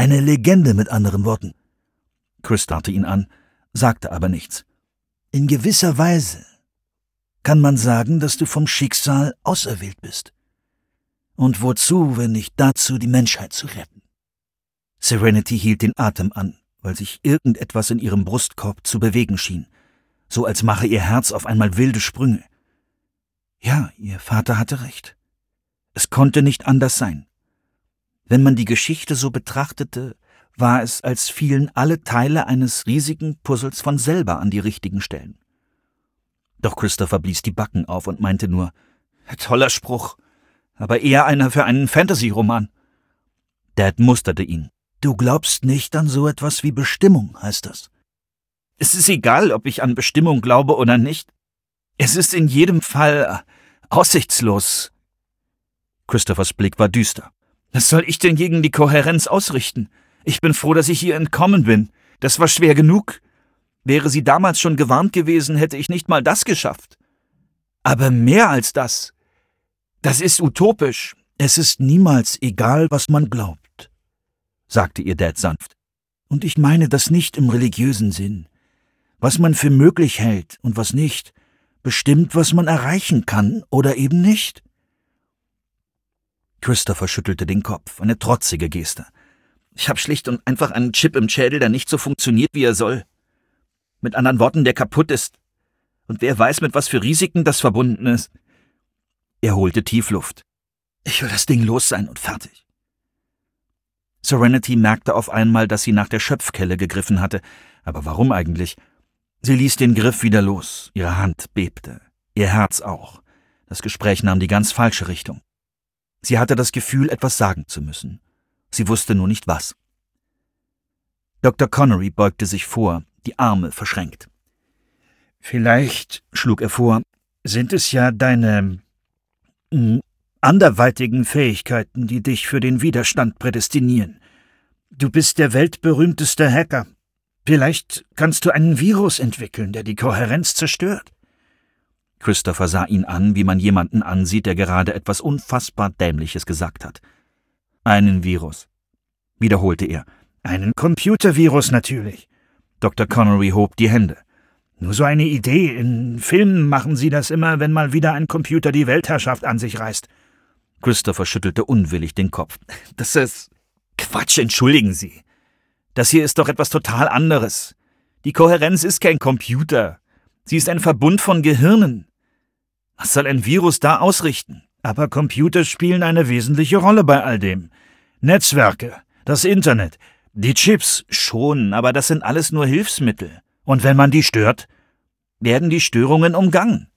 Eine Legende mit anderen Worten. Chris starrte ihn an, sagte aber nichts. In gewisser Weise kann man sagen, dass du vom Schicksal auserwählt bist. Und wozu, wenn nicht dazu, die Menschheit zu retten? Serenity hielt den Atem an, weil sich irgendetwas in ihrem Brustkorb zu bewegen schien, so als mache ihr Herz auf einmal wilde Sprünge. Ja, ihr Vater hatte recht. Es konnte nicht anders sein. Wenn man die Geschichte so betrachtete, war es, als fielen alle Teile eines riesigen Puzzles von selber an die richtigen Stellen. Doch Christopher blies die Backen auf und meinte nur, »Toller Spruch, aber eher einer für einen Fantasy-Roman.« Dad musterte ihn. »Du glaubst nicht an so etwas wie Bestimmung, heißt das?« »Es ist egal, ob ich an Bestimmung glaube oder nicht. Es ist in jedem Fall aussichtslos.« Christophers Blick war düster. »Was soll ich denn gegen die Kohärenz ausrichten? Ich bin froh, dass ich hier entkommen bin. Das war schwer genug. Wäre sie damals schon gewarnt gewesen, hätte ich nicht mal das geschafft. Aber mehr als das. Das ist utopisch. Es ist niemals egal, was man glaubt«, sagte ihr Dad sanft. »Und ich meine das nicht im religiösen Sinn. Was man für möglich hält und was nicht, bestimmt, was man erreichen kann oder eben nicht.« Christopher schüttelte den Kopf, eine trotzige Geste. »Ich habe schlicht und einfach einen Chip im Schädel, der nicht so funktioniert, wie er soll. Mit anderen Worten, der kaputt ist. Und wer weiß, mit was für Risiken das verbunden ist.« Er holte tief Luft. »Ich will das Ding los sein und fertig.« Serenity merkte auf einmal, dass sie nach der Schöpfkelle gegriffen hatte. Aber warum eigentlich? Sie ließ den Griff wieder los. Ihre Hand bebte. Ihr Herz auch. Das Gespräch nahm die ganz falsche Richtung. Sie hatte das Gefühl, etwas sagen zu müssen. Sie wusste nur nicht was. Dr. Connery beugte sich vor, die Arme verschränkt. »Vielleicht«, schlug er vor, »sind es ja deine anderweitigen Fähigkeiten, die dich für den Widerstand prädestinieren. Du bist der weltberühmteste Hacker. Vielleicht kannst du einen Virus entwickeln, der die Kohärenz zerstört.« Christopher sah ihn an, wie man jemanden ansieht, der gerade etwas unfassbar Dämliches gesagt hat. »Einen Virus«, wiederholte er. »Einen Computervirus natürlich.« Dr. Connery hob die Hände. »Nur so eine Idee. In Filmen machen sie das immer, wenn mal wieder ein Computer die Weltherrschaft an sich reißt.« Christopher schüttelte unwillig den Kopf. »Das ist Quatsch, entschuldigen Sie. Das hier ist doch etwas total anderes. Die Kohärenz ist kein Computer. Sie ist ein Verbund von Gehirnen. Was soll ein Virus da ausrichten? Aber Computer spielen eine wesentliche Rolle bei all dem. Netzwerke, das Internet, die Chips schon, aber das sind alles nur Hilfsmittel. Und wenn man die stört, werden die Störungen umgangen.